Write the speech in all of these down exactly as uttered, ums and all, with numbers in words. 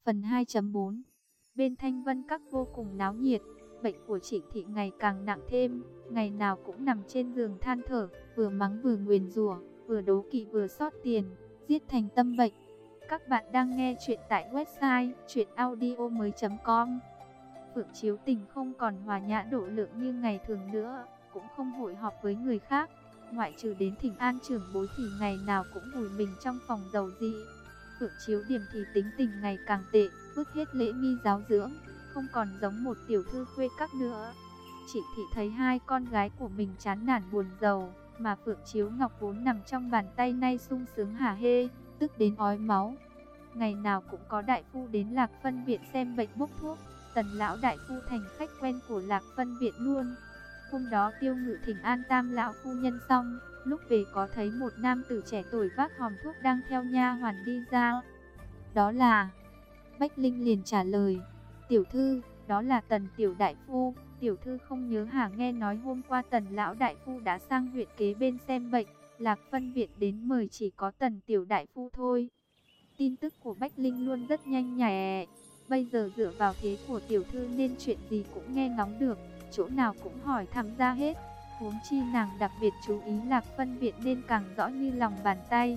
Phần hai chấm bốn. Bên Thanh Vân Các vô cùng náo nhiệt, bệnh của Trịnh Thị ngày càng nặng thêm, ngày nào cũng nằm trên giường than thở, vừa mắng vừa nguyền rủa, vừa đố kỵ vừa xót tiền, giết thành tâm bệnh. Các bạn đang nghe chuyện tại website truyện audio mới chấm com. Phượng Chiếu Tình không còn hòa nhã độ lượng như ngày thường nữa, cũng không hội họp với người khác, ngoại trừ đến thỉnh an trưởng bối thì ngày nào cũng vùi mình trong phòng dầu dị. Phượng Chiếu Điềm thì tính tình ngày càng tệ, vứt hết lễ nghi giáo dưỡng, không còn giống một tiểu thư khuê các nữa. Chị Thị thấy hai con gái của mình chán nản buồn rầu, mà Phượng Chiếu Ngọc vốn nằm trong bàn tay nay sung sướng hả hê, tức đến ói máu. Ngày nào cũng có đại phu đến Lạc Phân viện xem bệnh bốc thuốc, Tần lão đại phu thành khách quen của Lạc Phân viện luôn. Hôm đó Tiêu Ngự thỉnh an Tam lão phu nhân xong, lúc về có thấy một nam tử trẻ tuổi vác hòm thuốc đang theo nha hoàn đi ra. Đó là... Bách Linh liền trả lời, tiểu thư, đó là Tần tiểu đại phu. Tiểu thư không nhớ hả? Nghe nói hôm qua Tần lão đại phu đã sang huyện kế bên xem bệnh, Lạc Phân viện đến mời chỉ có Tần tiểu đại phu thôi. Tin tức của Bách Linh luôn rất nhanh nhạy, bây giờ dựa vào thế của tiểu thư nên chuyện gì cũng nghe ngóng được, chỗ nào cũng hỏi thăm ra hết. Huống chi nàng đặc biệt chú ý Lạc Phân viện nên càng rõ như lòng bàn tay.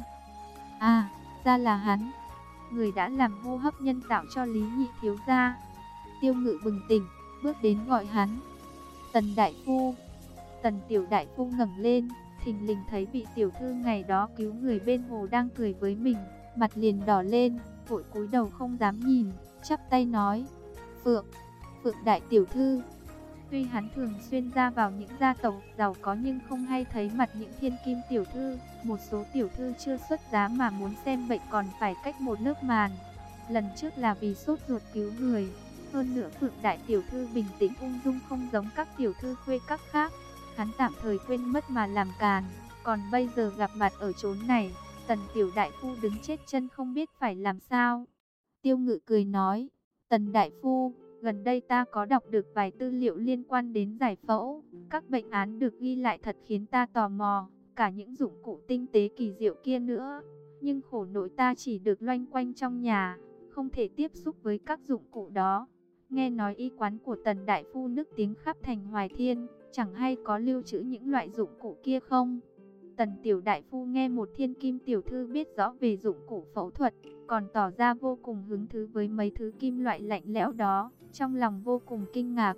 À, ra là hắn, người đã làm hô hấp nhân tạo cho Lý Nhị thiếu gia. Tiêu Ngự bừng tỉnh, bước đến gọi hắn. Tần đại phu. Tần tiểu đại phu ngẩng lên, thình lình thấy vị tiểu thư ngày đó cứu người bên hồ đang cười với mình, mặt liền đỏ lên, vội cúi đầu không dám nhìn, chắp tay nói, Phượng, Phượng đại tiểu thư. Tuy hắn thường xuyên ra vào những gia tộc giàu có nhưng không hay thấy mặt những thiên kim tiểu thư, một số tiểu thư chưa xuất giá mà muốn xem bệnh còn phải cách một lớp màn. Lần trước là vì sốt ruột cứu người, hơn nữa Phượng đại tiểu thư bình tĩnh ung dung không giống các tiểu thư khuê các khác, hắn tạm thời quên mất mà làm càn, còn bây giờ gặp mặt ở chốn này, Tần tiểu đại phu đứng chết chân không biết phải làm sao. Tiêu Ngự cười nói, Tần đại phu, gần đây ta có đọc được vài tư liệu liên quan đến giải phẫu, các bệnh án được ghi lại thật khiến ta tò mò, cả những dụng cụ tinh tế kỳ diệu kia nữa. Nhưng khổ nỗi ta chỉ được loanh quanh trong nhà, không thể tiếp xúc với các dụng cụ đó. Nghe nói y quán của Tần đại phu nức tiếng khắp thành Hoài Thiên, chẳng hay có lưu trữ những loại dụng cụ kia không? Tần tiểu đại phu nghe một thiên kim tiểu thư biết rõ về dụng cụ phẫu thuật, còn tỏ ra vô cùng hứng thú với mấy thứ kim loại lạnh lẽo đó, trong lòng vô cùng kinh ngạc.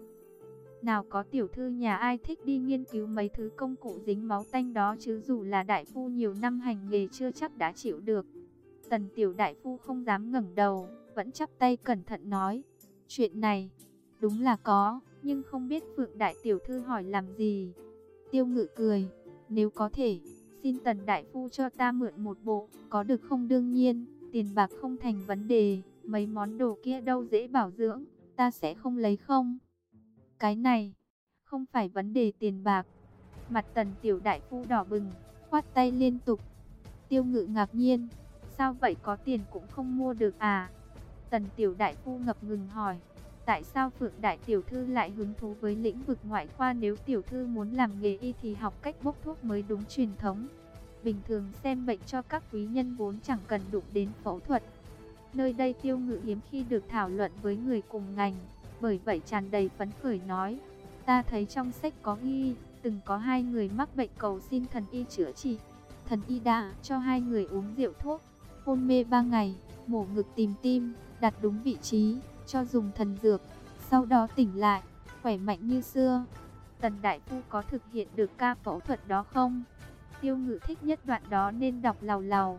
Nào có tiểu thư nhà ai thích đi nghiên cứu mấy thứ công cụ dính máu tanh đó chứ, dù là đại phu nhiều năm hành nghề chưa chắc đã chịu được. Tần tiểu đại phu không dám ngẩng đầu, vẫn chắp tay cẩn thận nói, chuyện này đúng là có, nhưng không biết Phượng đại tiểu thư hỏi làm gì. Tiêu Ngự cười, nếu có thể, xin Tần đại phu cho ta mượn một bộ, có được không? Đương nhiên, tiền bạc không thành vấn đề, mấy món đồ kia đâu dễ bảo dưỡng, ta sẽ không lấy không. Cái này, không phải vấn đề tiền bạc. Mặt Tần tiểu đại phu đỏ bừng, khoát tay liên tục. Tiêu Ngự ngạc nhiên, sao vậy, có tiền cũng không mua được à? Tần tiểu đại phu ngập ngừng hỏi, tại sao Phượng đại tiểu thư lại hứng thú với lĩnh vực ngoại khoa? Nếu tiểu thư muốn làm nghề y thì học cách bốc thuốc mới đúng truyền thống. Bình thường xem bệnh cho các quý nhân vốn chẳng cần đụng đến phẫu thuật. Nơi đây Tiêu Ngự hiếm khi được thảo luận với người cùng ngành, bởi vậy tràn đầy phấn khởi nói, ta thấy trong sách có ghi, từng có hai người mắc bệnh cầu xin thần y chữa trị. Thần y đã cho hai người uống rượu thuốc, hôn mê ba ngày, mổ ngực tìm tim, đặt đúng vị trí, cho dùng thần dược, sau đó tỉnh lại, khỏe mạnh như xưa. Tần đại phu có thực hiện được ca phẫu thuật đó không? Tiêu Ngự thích nhất đoạn đó nên đọc làu làu.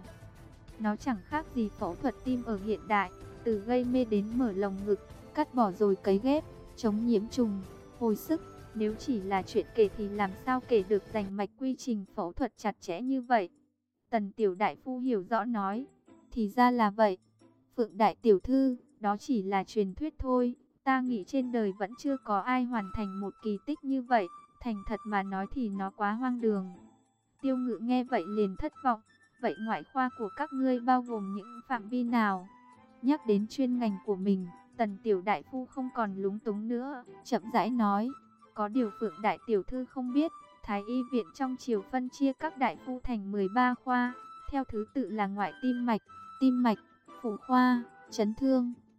Nó chẳng khác gì phẫu thuật tim ở hiện đại, từ gây mê đến mở lồng ngực, cắt bỏ rồi cấy ghép, chống nhiễm trùng, hồi sức. Nếu chỉ là chuyện kể thì làm sao kể được rành mạch quy trình phẫu thuật chặt chẽ như vậy. Tần tiểu đại phu hiểu rõ nói, thì ra là vậy. Phượng đại tiểu thư, đó chỉ là truyền thuyết thôi, ta nghĩ trên đời vẫn chưa có ai hoàn thành một kỳ tích như vậy, thành thật mà nói thì nó quá hoang đường. Tiêu Ngự nghe vậy liền thất vọng, vậy ngoại khoa của các ngươi bao gồm những phạm vi nào? Nhắc đến chuyên ngành của mình, Tần tiểu đại phu không còn lúng túng nữa, chậm rãi nói, có điều Phượng đại tiểu thư không biết, Thái y viện trong triều phân chia các đại phu thành mười ba khoa, theo thứ tự là ngoại tim mạch, tim mạch, phụ khoa, chấn thương,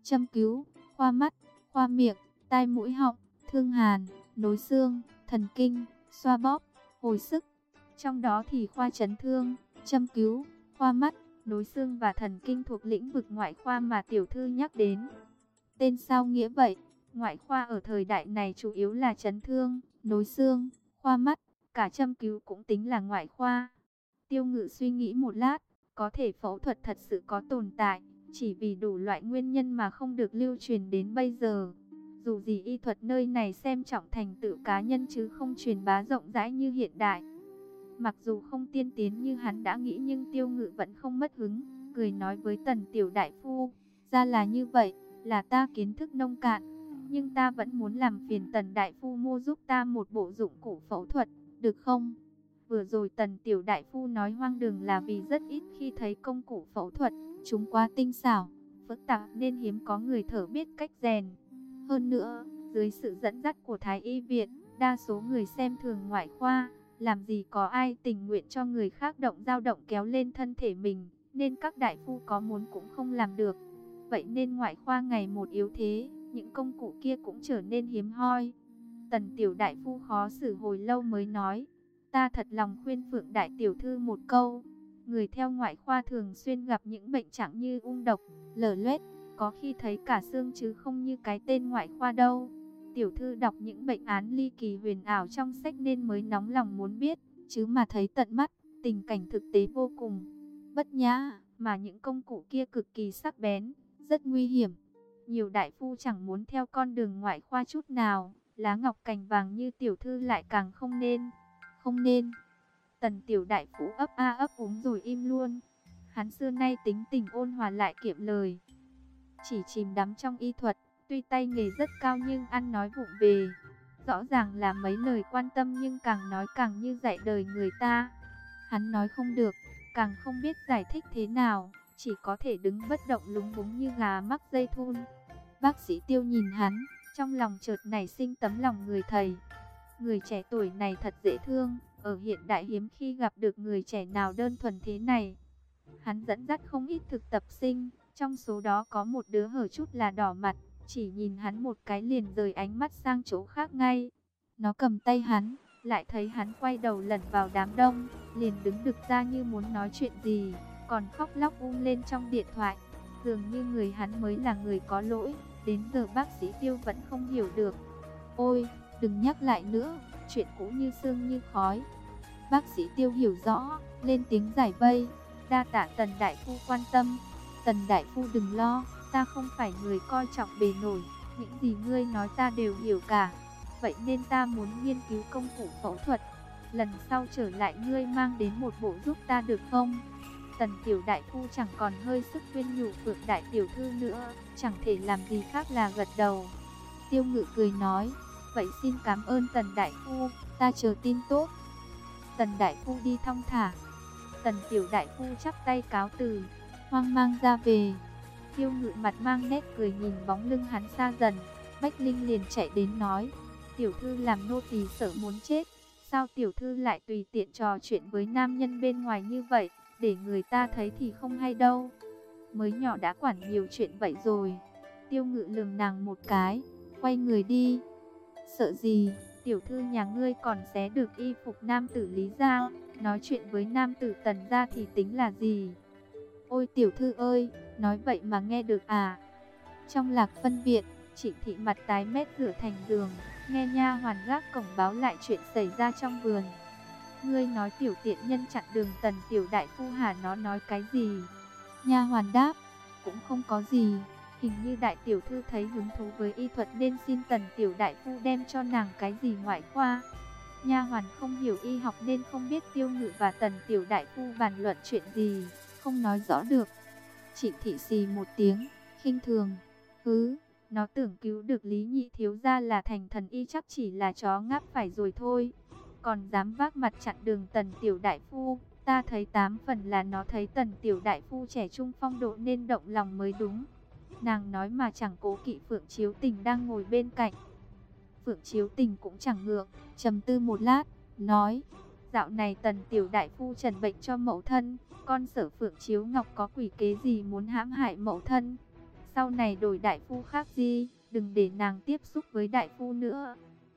châm cứu, khoa mắt, khoa miệng, tai mũi họng, thương hàn, nối xương, thần kinh, xoa bóp, hồi sức. Trong đó thì khoa chấn thương, châm cứu, khoa mắt, nối xương và thần kinh thuộc lĩnh vực ngoại khoa mà tiểu thư nhắc đến. Tên sao nghĩa vậy? Ngoại khoa ở thời đại này chủ yếu là chấn thương, nối xương, khoa mắt, cả châm cứu cũng tính là ngoại khoa. Tiêu Ngự suy nghĩ một lát, có thể phẫu thuật thật sự có tồn tại, chỉ vì đủ loại nguyên nhân mà không được lưu truyền đến bây giờ. Dù gì y thuật nơi này xem trọng thành tựu cá nhân chứ không truyền bá rộng rãi như hiện đại. Mặc dù không tiên tiến như hắn đã nghĩ nhưng Tiêu Ngự vẫn không mất hứng, cười nói với Tần tiểu đại phu, ra là như vậy, là ta kiến thức nông cạn, nhưng ta vẫn muốn làm phiền Tần đại phu mua giúp ta một bộ dụng cụ phẫu thuật, được không? Vừa rồi Tần tiểu đại phu nói hoang đường là vì rất ít khi thấy công cụ phẫu thuật, chúng quá tinh xảo, phức tạp nên hiếm có người thợ biết cách rèn. Hơn nữa, dưới sự dẫn dắt của Thái y viện, đa số người xem thường ngoại khoa, làm gì có ai tình nguyện cho người khác động dao động kéo lên thân thể mình, nên các đại phu có muốn cũng không làm được. Vậy nên ngoại khoa ngày một yếu thế, những công cụ kia cũng trở nên hiếm hoi. Tần tiểu đại phu khó xử hồi lâu mới nói, ta thật lòng khuyên Phượng đại tiểu thư một câu. Người theo ngoại khoa thường xuyên gặp những bệnh trạng như ung độc, lở loét, có khi thấy cả xương chứ không như cái tên ngoại khoa đâu. Tiểu thư đọc những bệnh án ly kỳ huyền ảo trong sách nên mới nóng lòng muốn biết, chứ mà thấy tận mắt, tình cảnh thực tế vô cùng bất nhã, mà những công cụ kia cực kỳ sắc bén, rất nguy hiểm. Nhiều đại phu chẳng muốn theo con đường ngoại khoa chút nào, lá ngọc cành vàng như tiểu thư lại càng không nên, không nên. Tần tiểu đại phu ấp a ấp úng rồi im luôn. Hắn xưa nay tính tình ôn hòa lại kiệm lời, chỉ chìm đắm trong y thuật, tuy tay nghề rất cao nhưng ăn nói vụng về. Rõ ràng là mấy lời quan tâm nhưng càng nói càng như dạy đời người ta. Hắn nói không được, càng không biết giải thích thế nào, chỉ có thể đứng bất động lúng búng như gà mắc dây thun. Bác sĩ Tiêu nhìn hắn, trong lòng chợt nảy sinh tấm lòng người thầy. Người trẻ tuổi này thật dễ thương, ở hiện đại hiếm khi gặp được người trẻ nào đơn thuần thế này. Hắn dẫn dắt không ít thực tập sinh, trong số đó có một đứa hở chút là đỏ mặt, chỉ nhìn hắn một cái liền rời ánh mắt sang chỗ khác ngay. Nó cầm tay hắn, lại thấy hắn quay đầu lẩn vào đám đông, liền đứng đực ra như muốn nói chuyện gì, còn khóc lóc um lên trong điện thoại. Dường như người hắn mới là người có lỗi, đến giờ bác sĩ Tiêu vẫn không hiểu được. Ôi, đừng nhắc lại nữa, chuyện cũ như sương như khói. Bác sĩ Tiêu hiểu rõ, lên tiếng giải vây, đa tạ Tần đại phu quan tâm. Tần đại phu đừng lo, ta không phải người coi trọng bề nổi, những gì ngươi nói ta đều hiểu cả. Vậy nên ta muốn nghiên cứu công cụ phẫu thuật, lần sau trở lại ngươi mang đến một bộ giúp ta được không? Tần tiểu đại phu chẳng còn hơi sức khuyên nhủ Phượng đại tiểu thư nữa, chẳng thể làm gì khác là gật đầu. Tiêu Ngự cười nói, vậy xin cảm ơn Tần đại phu, ta chờ tin tốt. Tần đại phu đi thong thả. Tần tiểu đại phu chắp tay cáo từ, hoang mang ra về. Tiêu Ngự mặt mang nét cười nhìn bóng lưng hắn xa dần. Bách Linh liền chạy đến nói, tiểu thư làm nô tỳ sợ muốn chết. Sao tiểu thư lại tùy tiện trò chuyện với nam nhân bên ngoài như vậy, để người ta thấy thì không hay đâu. Mới nhỏ đã quản nhiều chuyện vậy rồi. Tiêu Ngự lườm nàng một cái, quay người đi. Sợ gì, tiểu thư nhà ngươi còn xé được y phục nam tử Lý gia, nói chuyện với nam tử Tần gia thì tính là gì? Ôi tiểu thư ơi, nói vậy mà nghe được à? Trong Lạc Phân viện, Trịnh thị mặt tái mét rửa thành giường, nghe nha hoàn gác cổng báo lại chuyện xảy ra trong vườn. Ngươi nói tiểu tiện nhân chặn đường Tần tiểu đại phu hả? Nó nói cái gì? Nha hoàn đáp, cũng không có gì, hình như đại tiểu thư thấy hứng thú với y thuật nên xin Tần tiểu đại phu đem cho nàng cái gì ngoại khoa. Nha hoàn không hiểu y học nên không biết Tiêu Ngự và Tần tiểu đại phu bàn luận chuyện gì, không nói rõ được. Trịnh thị xì một tiếng, khinh thường, hứ, nó tưởng cứu được Lý nhị thiếu gia là thành thần y chắc chỉ là chó ngáp phải rồi thôi, còn dám vác mặt chặn đường Tần tiểu đại phu. Ta thấy tám phần là nó thấy Tần tiểu đại phu trẻ trung phong độ nên động lòng mới đúng. Nàng nói mà chẳng cố kỵ Phượng Chiếu Tình đang ngồi bên cạnh. Phượng Chiếu Tình cũng chẳng ngượng, trầm tư một lát, nói, dạo này Tần tiểu đại phu trần bệnh cho mẫu thân, con sợ Phượng Chiếu Ngọc có quỷ kế gì muốn hãm hại mẫu thân. sau này đổi đại phu khác gì, đừng để nàng tiếp xúc với đại phu nữa.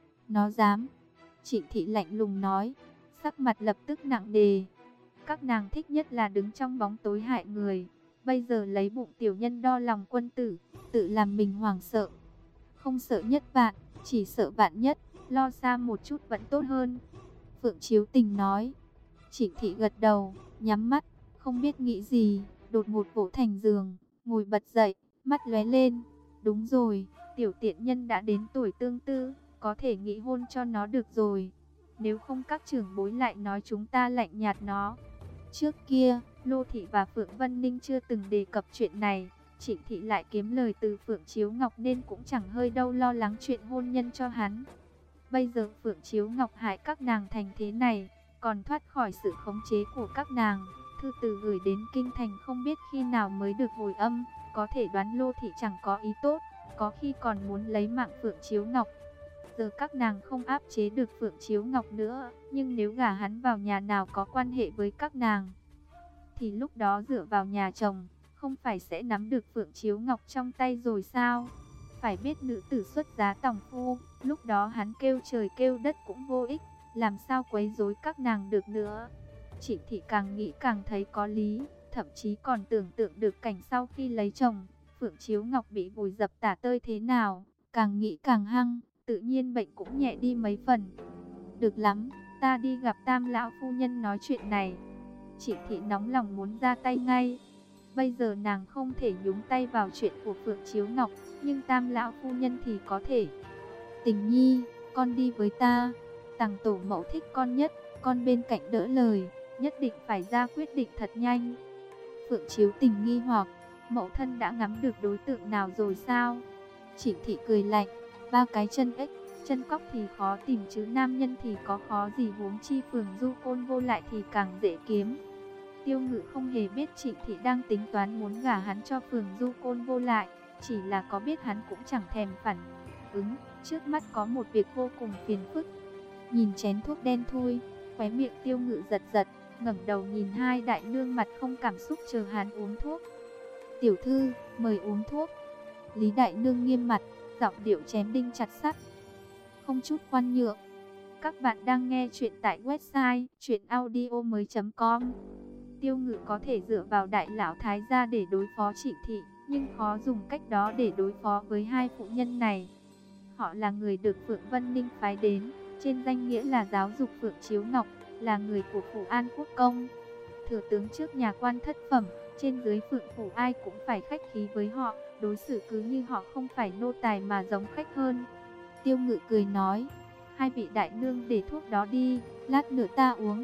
Nó dám. Trịnh Thị lạnh lùng nói, sắc mặt lập tức nặng nề. Các nàng thích nhất là đứng trong bóng tối hại người. Bây giờ lấy bụng tiểu nhân đo lòng quân tử, tự làm mình hoảng sợ. Không sợ nhất vạn, chỉ sợ vạn nhất, lo xa một chút vẫn tốt hơn. Phượng Chiếu Tình nói. Trịnh Thị gật đầu, nhắm mắt, không biết nghĩ gì, đột ngột vỗ thành giường, ngồi bật dậy, mắt lóe lên. Đúng rồi, tiểu tiện nhân đã đến tuổi tương tư, có thể nghĩ hôn cho nó được rồi. Nếu không các trưởng bối lại nói chúng ta lạnh nhạt nó. Trước kia, Lô Thị và Phượng Vân Ninh chưa từng đề cập chuyện này. Trịnh Thị lại kiếm lời từ Phượng Chiếu Ngọc nên cũng chẳng hơi đâu lo lắng chuyện hôn nhân cho hắn. Bây giờ Phượng Chiếu Ngọc hại các nàng thành thế này, còn thoát khỏi sự khống chế của các nàng. Thư từ gửi đến kinh thành không biết khi nào mới được hồi âm, có thể đoán Lô Thị chẳng có ý tốt, có khi còn muốn lấy mạng Phượng Chiếu Ngọc. Giờ các nàng không áp chế được Phượng Chiếu Ngọc nữa, nhưng nếu gả hắn vào nhà nào có quan hệ với các nàng, thì lúc đó dựa vào nhà chồng, không phải sẽ nắm được Phượng Chiếu Ngọc trong tay rồi sao? Phải biết nữ tử xuất giá tòng phu, lúc đó hắn kêu trời kêu đất cũng vô ích, làm sao quấy rối các nàng được nữa. Trịnh Thị càng nghĩ càng thấy có lý, thậm chí còn tưởng tượng được cảnh sau khi lấy chồng, Phượng Chiếu Ngọc bị vùi dập tả tơi thế nào, càng nghĩ càng hăng, tự nhiên bệnh cũng nhẹ đi mấy phần. Được lắm, ta đi gặp Tam lão phu nhân nói chuyện này. Trịnh Thị nóng lòng muốn ra tay ngay. Bây giờ nàng không thể nhúng tay vào chuyện của Phượng Chiếu Ngọc, nhưng Tam lão phu nhân thì có thể. Tình nhi, con đi với ta. Tằng tổ mẫu thích con nhất, con bên cạnh đỡ lời, nhất định phải ra quyết định thật nhanh. Phượng Chiếu Tình nghi hoặc, mẫu thân đã ngắm được đối tượng nào rồi sao? Trịnh Thị cười lạnh, ba cái chân ếch, chân cóc thì khó tìm chứ nam nhân thì có khó gì, huống chi Phượng Du Côn Vô lại thì càng dễ kiếm. Tiêu Ngự không hề biết Trịnh Thị đang tính toán muốn gả hắn cho Phượng Du Côn Vô lại, chỉ là có biết hắn cũng chẳng thèm phản ứng, trước mắt có một việc vô cùng phiền phức. Nhìn chén thuốc đen thui, khóe miệng Tiêu Ngự giật giật, ngẩng đầu nhìn hai đại nương mặt không cảm xúc chờ hắn uống thuốc. Tiểu thư, mời uống thuốc. Lý đại nương nghiêm mặt, giọng điệu chém đinh chặt sắt, không chút khoan nhượng. Các bạn đang nghe chuyện tại website truyện audio mới chấm com. Tiêu Ngự có thể dựa vào đại lão thái gia để đối phó Trịnh Thị, nhưng khó dùng cách đó để đối phó với hai phụ nhân này. Họ là người được Phượng Vân Ninh phái đến, trên danh nghĩa là giáo dục Phượng Chiếu Ngọc, là người của phủ An Quốc Công. Thừa tướng trước nhà quan thất phẩm, trên dưới Phượng phủ ai cũng phải khách khí với họ, đối xử cứ như họ không phải nô tài mà giống khách hơn. Tiêu Ngự cười nói, hai vị đại nương để thuốc đó đi, lát nữa ta uống.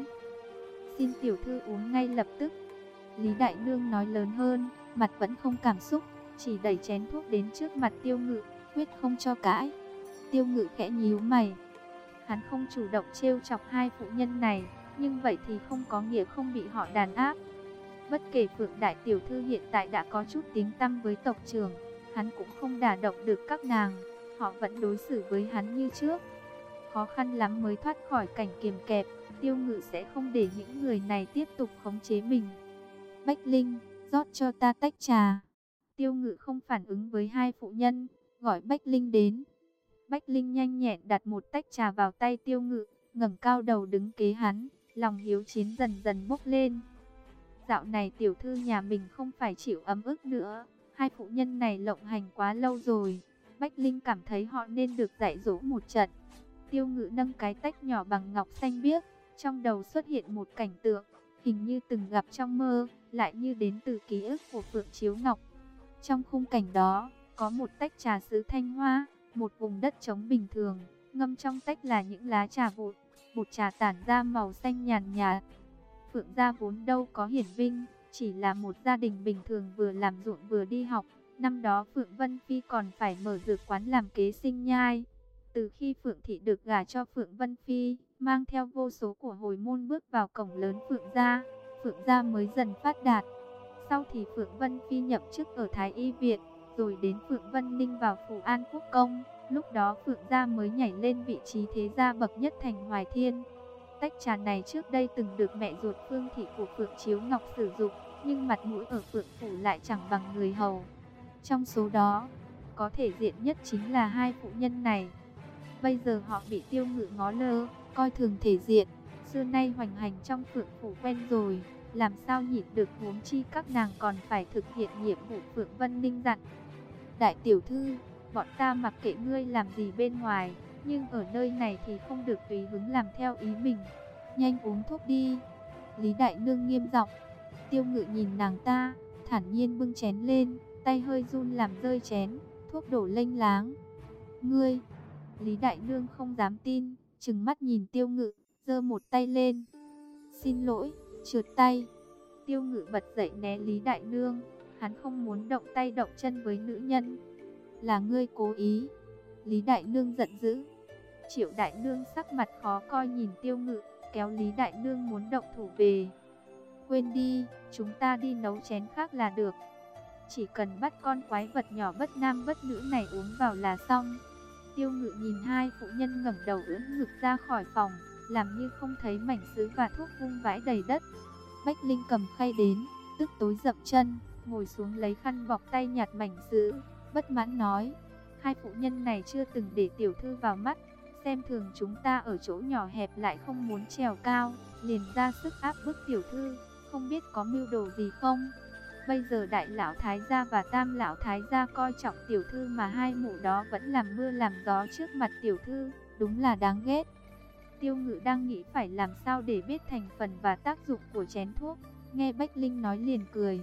Xin tiểu thư uống ngay lập tức. Lý đại nương nói lớn hơn, mặt vẫn không cảm xúc, chỉ đẩy chén thuốc đến trước mặt Tiêu Ngự, quyết không cho cãi. Tiêu Ngự khẽ nhíu mày. Hắn không chủ động trêu chọc hai phụ nhân này, nhưng vậy thì không có nghĩa không bị họ đàn áp. Bất kể Phượng đại tiểu thư hiện tại đã có chút tiếng tăm với tộc trưởng, hắn cũng không đả động được các nàng, họ vẫn đối xử với hắn như trước. Khó khăn lắm mới thoát khỏi cảnh kiềm kẹp, Tiêu Ngự sẽ không để những người này tiếp tục khống chế mình. Bách Linh, rót cho ta tách trà. Tiêu Ngự không phản ứng với hai phụ nhân, gọi Bách Linh đến. Bách Linh nhanh nhẹn đặt một tách trà vào tay Tiêu Ngự, ngẩng cao đầu đứng kế hắn, lòng hiếu chiến dần dần bốc lên. Dạo này tiểu thư nhà mình không phải chịu ấm ức nữa, hai phụ nhân này lộng hành quá lâu rồi, Bách Linh cảm thấy họ nên được dạy dỗ một trận. Tiêu Ngự nâng cái tách nhỏ bằng ngọc xanh biếc, trong đầu xuất hiện một cảnh tượng, hình như từng gặp trong mơ, lại như đến từ ký ức của Phượng Chiếu Ngọc. Trong khung cảnh đó, có một tách trà sứ thanh hoa, một vùng đất trống bình thường, ngâm trong tách là những lá trà vụn, bột trà tản ra màu xanh nhàn nhạt. Phượng gia vốn đâu có hiển vinh, chỉ là một gia đình bình thường vừa làm ruộng vừa đi học. Năm đó Phượng Vân Phi còn phải mở dược quán làm kế sinh nhai. Từ khi Phượng Thị được gả cho Phượng Vân Phi, mang theo vô số của hồi môn bước vào cổng lớn Phượng gia, Phượng gia mới dần phát đạt. Sau thì Phượng Vân Phi nhậm chức ở Thái Y Viện, rồi đến Phượng Vân Ninh vào phủ An Quốc Công. Lúc đó Phượng gia mới nhảy lên vị trí thế gia bậc nhất thành Hoài Thiên. Tách trà này trước đây từng được mẹ ruột Phương Thị của Phượng Chiếu Ngọc sử dụng, nhưng mặt mũi ở Phượng phủ lại chẳng bằng người hầu. Trong số đó, có thể diện nhất chính là hai phụ nhân này. Bây giờ họ bị Tiêu Ngự ngó lơ, coi thường thể diện, xưa nay hoành hành trong Phượng phủ quen rồi, làm sao nhịn được, huống chi các nàng còn phải thực hiện nhiệm vụ Phượng Vân Ninh dặn. Đại tiểu thư, bọn ta mặc kệ ngươi làm gì bên ngoài, nhưng ở nơi này thì không được tùy hứng làm theo ý mình. Nhanh uống thuốc đi. Lý Đại Nương nghiêm giọng. Tiêu Ngự nhìn nàng ta, thản nhiên bưng chén lên, tay hơi run làm rơi chén, thuốc đổ lênh láng. Ngươi! Lý Đại Nương không dám tin, trừng mắt nhìn Tiêu Ngự, giơ một tay lên. Xin lỗi, trượt tay. Tiêu Ngự bật dậy né Lý Đại Nương, hắn không muốn động tay động chân với nữ nhân. Là ngươi cố ý. Lý Đại Nương giận dữ. Triệu Đại Nương sắc mặt khó coi nhìn Tiêu Ngự, kéo Lý Đại Nương muốn động thủ về. Quên đi, chúng ta đi nấu chén khác là được. Chỉ cần bắt con quái vật nhỏ bất nam bất nữ này uống vào là xong. Tiêu Ngự nhìn hai phụ nhân ngẩng đầu ưỡn ngực ra khỏi phòng, làm như không thấy mảnh sứ và thuốc vung vãi đầy đất. Bách Linh cầm khay đến, tức tối dậm chân, ngồi xuống lấy khăn bọc tay nhặt mảnh sứ, bất mãn nói: hai phụ nhân này chưa từng để tiểu thư vào mắt, xem thường chúng ta ở chỗ nhỏ hẹp lại không muốn trèo cao, liền ra sức áp bức tiểu thư, không biết có mưu đồ gì không? Bây giờ đại lão thái gia và tam lão thái gia coi trọng tiểu thư mà hai mụ đó vẫn làm mưa làm gió trước mặt tiểu thư, đúng là đáng ghét. Tiêu Ngự đang nghĩ phải làm sao để biết thành phần và tác dụng của chén thuốc, nghe Bách Linh nói liền cười.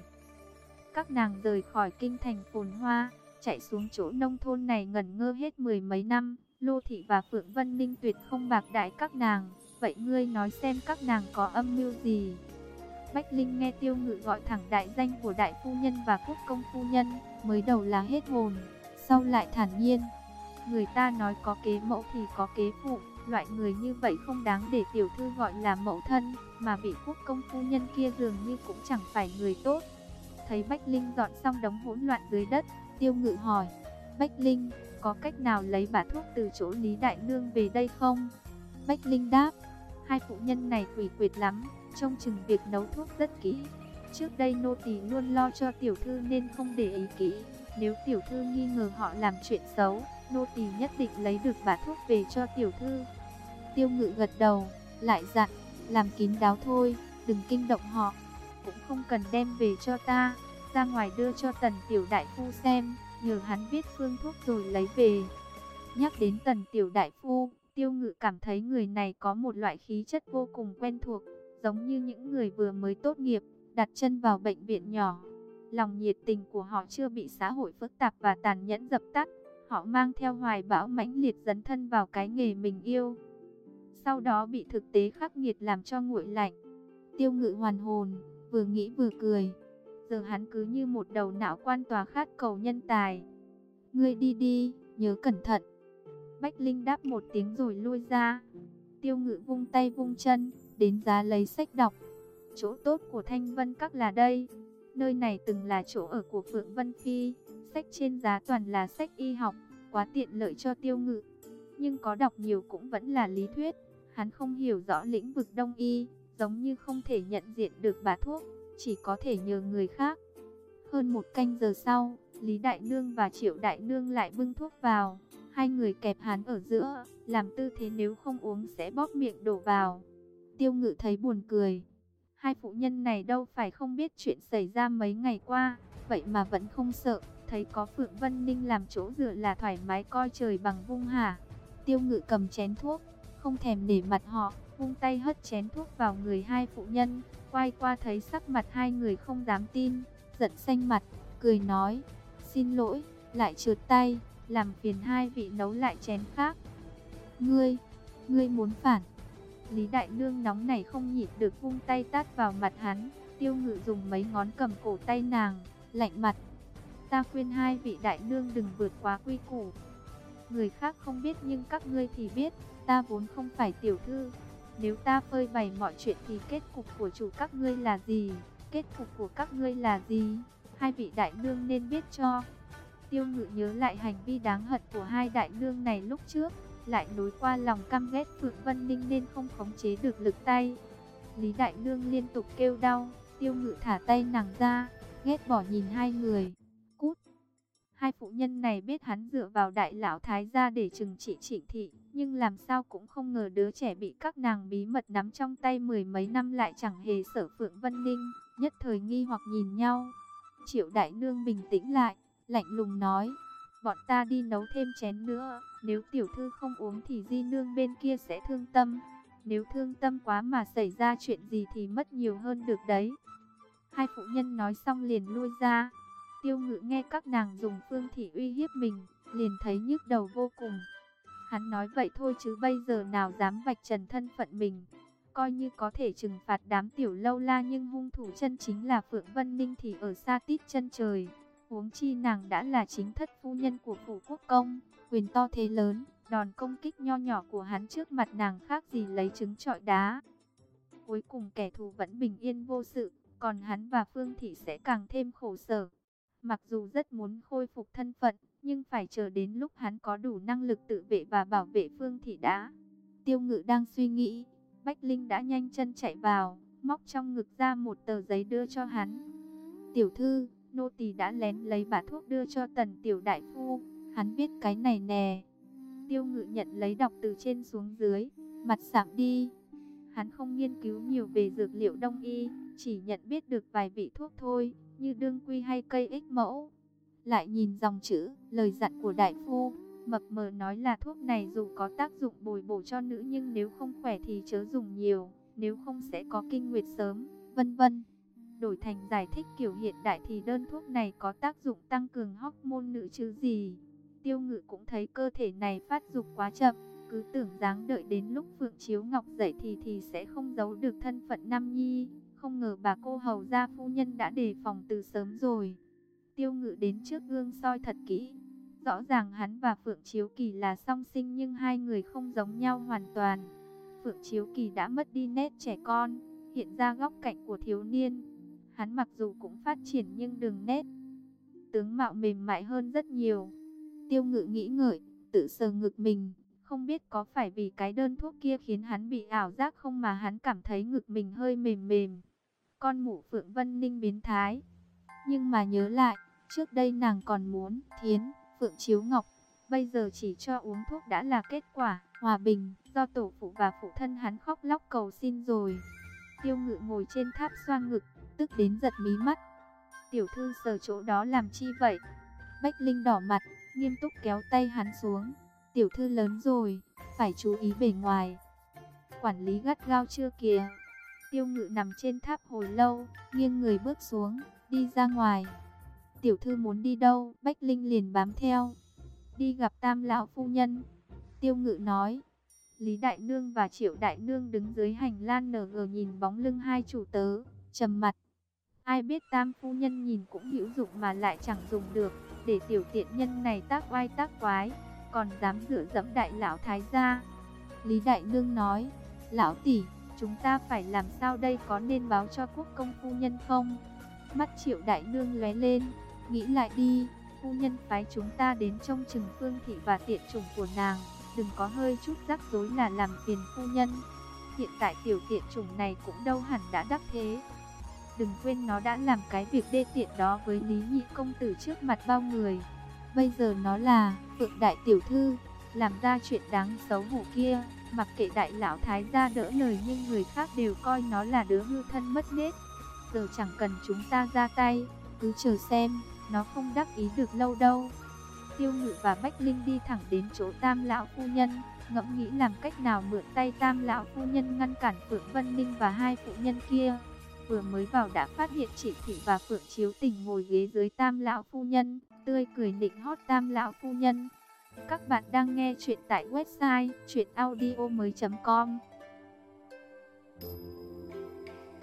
Các nàng rời khỏi kinh thành phồn hoa, chạy xuống chỗ nông thôn này ngẩn ngơ hết mười mấy năm, Lô Thị và Phượng Vân Ninh tuyệt không bạc đãi các nàng, vậy ngươi nói xem các nàng có âm mưu gì? Bách Linh nghe Tiêu Ngự gọi thẳng đại danh của đại phu nhân và quốc công phu nhân, mới đầu là hết hồn, sau lại thản nhiên. Người ta nói có kế mẫu thì có kế phụ, loại người như vậy không đáng để tiểu thư gọi là mẫu thân, mà vị quốc công phu nhân kia dường như cũng chẳng phải người tốt. Thấy Bách Linh dọn xong đống hỗn loạn dưới đất, Tiêu Ngự hỏi: Bách Linh, có cách nào lấy bả thuốc từ chỗ Lý Đại Nương về đây không? Bách Linh đáp: hai phụ nhân này quỷ quyệt lắm, trông chừng việc nấu thuốc rất kỹ. Trước đây nô tỳ luôn lo cho tiểu thư nên không để ý kỹ. Nếu tiểu thư nghi ngờ họ làm chuyện xấu, nô tỳ nhất định lấy được bả thuốc về cho tiểu thư. Tiêu Ngự gật đầu, lại dặn: làm kín đáo thôi, đừng kinh động họ. Cũng không cần đem về cho ta, ra ngoài đưa cho Tần tiểu đại phu xem, nhờ hắn viết phương thuốc rồi lấy về. Nhắc đến Tần tiểu đại phu, Tiêu Ngự cảm thấy người này có một loại khí chất vô cùng quen thuộc, giống như những người vừa mới tốt nghiệp, đặt chân vào bệnh viện nhỏ. Lòng nhiệt tình của họ chưa bị xã hội phức tạp và tàn nhẫn dập tắt, họ mang theo hoài bão mãnh liệt dấn thân vào cái nghề mình yêu. Sau đó bị thực tế khắc nghiệt làm cho nguội lạnh. Tiêu Ngự hoàn hồn, vừa nghĩ vừa cười. Giờ hắn cứ như một đầu não quan tòa khát cầu nhân tài. Ngươi đi đi, nhớ cẩn thận. Bách Linh đáp một tiếng rồi lui ra. Tiêu Ngự vung tay vung chân, đến giá lấy sách đọc. Chỗ tốt của Thanh Vân Các là đây. Nơi này từng là chỗ ở của Phượng Vân Phi. Sách trên giá toàn là sách y học, quá tiện lợi cho Tiêu Ngự. Nhưng có đọc nhiều cũng vẫn là lý thuyết. Hắn không hiểu rõ lĩnh vực đông y, giống như không thể nhận diện được bả thuốc, chỉ có thể nhờ người khác. Hơn một canh giờ sau, Lý Đại Nương và Triệu Đại Nương lại bưng thuốc vào. Hai người kẹp hắn ở giữa, làm tư thế nếu không uống sẽ bóp miệng đổ vào. Tiêu Ngự thấy buồn cười. Hai phụ nhân này đâu phải không biết chuyện xảy ra mấy ngày qua, vậy mà vẫn không sợ, thấy có Phượng Vân Ninh làm chỗ dựa là thoải mái coi trời bằng vung hả. Tiêu Ngự cầm chén thuốc, không thèm nể mặt họ, vung tay hất chén thuốc vào người hai phụ nhân, quay qua thấy sắc mặt hai người không dám tin, giận xanh mặt, cười nói: xin lỗi, lại trượt tay, làm phiền hai vị nấu lại chén khác. Ngươi, ngươi muốn phản. Lý Đại Nương nóng này không nhịn được vung tay tát vào mặt hắn. Tiêu Ngự dùng mấy ngón cầm cổ tay nàng, lạnh mặt: ta khuyên hai vị đại nương đừng vượt quá quy củ. Người khác không biết nhưng các ngươi thì biết, ta vốn không phải tiểu thư. Nếu ta phơi bày mọi chuyện thì kết cục của chủ các ngươi là gì? Kết cục của các ngươi là gì? Hai vị đại nương nên biết cho. Tiêu Ngự nhớ lại hành vi đáng hận của hai đại nương này lúc trước, lại nối qua lòng căm ghét Phượng Vân Ninh nên không khống chế được lực tay. Lý đại nương liên tục kêu đau, Tiêu Ngự thả tay nàng ra, ghét bỏ nhìn hai người. Cút! Hai phụ nhân này biết hắn dựa vào đại lão thái gia để trừng trị Trịnh Thị, nhưng làm sao cũng không ngờ đứa trẻ bị các nàng bí mật nắm trong tay mười mấy năm lại chẳng hề sợ Phượng Vân Ninh, nhất thời nghi hoặc nhìn nhau. Triệu đại nương bình tĩnh lại, lạnh lùng nói, bọn ta đi nấu thêm chén nữa, nếu tiểu thư không uống thì di nương bên kia sẽ thương tâm, nếu thương tâm quá mà xảy ra chuyện gì thì mất nhiều hơn được đấy. Hai phụ nhân nói xong liền lui ra. Tiêu Ngự nghe các nàng dùng Phương Thị uy hiếp mình, liền thấy nhức đầu vô cùng. Hắn nói vậy thôi chứ bây giờ nào dám vạch trần thân phận mình. Coi như có thể trừng phạt đám tiểu lâu la, nhưng hung thủ chân chính là Phượng Vân Ninh thì ở xa tít chân trời. Huống chi nàng đã là chính thất phu nhân của phủ quốc công, quyền to thế lớn, đòn công kích nho nhỏ của hắn trước mặt nàng khác gì lấy trứng trọi đá. Cuối cùng kẻ thù vẫn bình yên vô sự, còn hắn và Phương Thị sẽ càng thêm khổ sở. Mặc dù rất muốn khôi phục thân phận, nhưng phải chờ đến lúc hắn có đủ năng lực tự vệ và bảo vệ Phương Thị đã. Tiêu Ngự đang suy nghĩ, Bách Linh đã nhanh chân chạy vào, móc trong ngực ra một tờ giấy đưa cho hắn. Tiểu thư, nô tỳ đã lén lấy bả thuốc đưa cho Tần tiểu đại phu, hắn viết cái này nè. Tiêu Ngự nhận lấy đọc từ trên xuống dưới, mặt sạm đi. Hắn không nghiên cứu nhiều về dược liệu đông y, chỉ nhận biết được vài vị thuốc thôi, như đương quy hay cây ích mẫu. Lại nhìn dòng chữ, lời dặn của đại phu, mập mờ nói là thuốc này dù có tác dụng bồi bổ cho nữ nhưng nếu không khỏe thì chớ dùng nhiều, nếu không sẽ có kinh nguyệt sớm, vân vân. Đổi thành giải thích kiểu hiện đại thì đơn thuốc này có tác dụng tăng cường hormone nữ chứ gì. Tiêu Ngự cũng thấy cơ thể này phát dục quá chậm, cứ tưởng dáng đợi đến lúc Phượng Chiếu Ngọc dậy thì thì sẽ không giấu được thân phận nam nhi. Không ngờ bà cô hầu gia phu nhân đã đề phòng từ sớm rồi. Tiêu Ngự đến trước gương soi thật kỹ. Rõ ràng hắn và Phượng Chiếu Kỳ là song sinh nhưng hai người không giống nhau hoàn toàn. Phượng Chiếu Kỳ đã mất đi nét trẻ con, hiện ra góc cạnh của thiếu niên. Hắn mặc dù cũng phát triển nhưng đường nét, tướng mạo mềm mại hơn rất nhiều. Tiêu Ngự nghĩ ngợi, tự sờ ngực mình. Không biết có phải vì cái đơn thuốc kia khiến hắn bị ảo giác không mà hắn cảm thấy ngực mình hơi mềm mềm. Con mụ Phượng Vân Ninh biến thái. Nhưng mà nhớ lại, trước đây nàng còn muốn Thiến, Phượng Chiếu Ngọc. Bây giờ chỉ cho uống thuốc đã là kết quả hòa bình, do tổ phụ và phụ thân hắn khóc lóc cầu xin rồi. Tiêu Ngự ngồi trên tháp xoa ngực, tức đến giật mí mắt. Tiểu thư sờ chỗ đó làm chi vậy? Bách Linh đỏ mặt, nghiêm túc kéo tay hắn xuống. Tiểu thư lớn rồi, phải chú ý bề ngoài. Quản lý gắt gao chưa kìa. Tiêu Ngự nằm trên tháp hồi lâu, nghiêng người bước xuống, đi ra ngoài. Tiểu thư muốn đi đâu? Bách Linh liền bám theo. Đi gặp Tam lão phu nhân. Tiêu Ngự nói. Lý Đại Nương và Triệu Đại Nương đứng dưới hành lang nờ gờ nhìn bóng lưng hai chủ tớ, trầm mặt. Ai biết Tam phu nhân nhìn cũng hữu dụng mà lại chẳng dùng được, để tiểu tiện nhân này tác oai tác quái, còn dám dựa dẫm đại lão thái gia. Lý Đại Nương nói, lão tỷ, chúng ta phải làm sao đây, có nên báo cho quốc công phu nhân không? Mắt Triệu Đại Nương lóe lên, nghĩ lại đi, phu nhân phái chúng ta đến trông chừng Phương Thị và tiện chủng của nàng, đừng có hơi chút rắc rối là làm phiền phu nhân. Hiện tại tiểu tiện chủng này cũng đâu hẳn đã đắc thế. Đừng quên nó đã làm cái việc đê tiện đó với Lý Nhị công tử trước mặt bao người. Bây giờ nó là Phượng đại tiểu thư, làm ra chuyện đáng xấu hổ kia, mặc kệ đại lão thái gia đỡ lời nhưng người khác đều coi nó là đứa hư thân mất nết. Giờ chẳng cần chúng ta ra tay, cứ chờ xem, nó không đắc ý được lâu đâu. Tiêu Ngự và Bách Linh đi thẳng đến chỗ Tam lão phu nhân, ngẫm nghĩ làm cách nào mượn tay Tam lão phu nhân ngăn cản Phượng Vân Ninh và hai phụ nhân kia. Vừa mới vào đã phát hiện Trịnh Thị và Phượng Chiếu Tình ngồi ghế dưới Tam lão phu nhân, tươi cười nịnh hót Tam lão phu nhân. Các bạn đang nghe chuyện tại website truyện audio mới chấm com.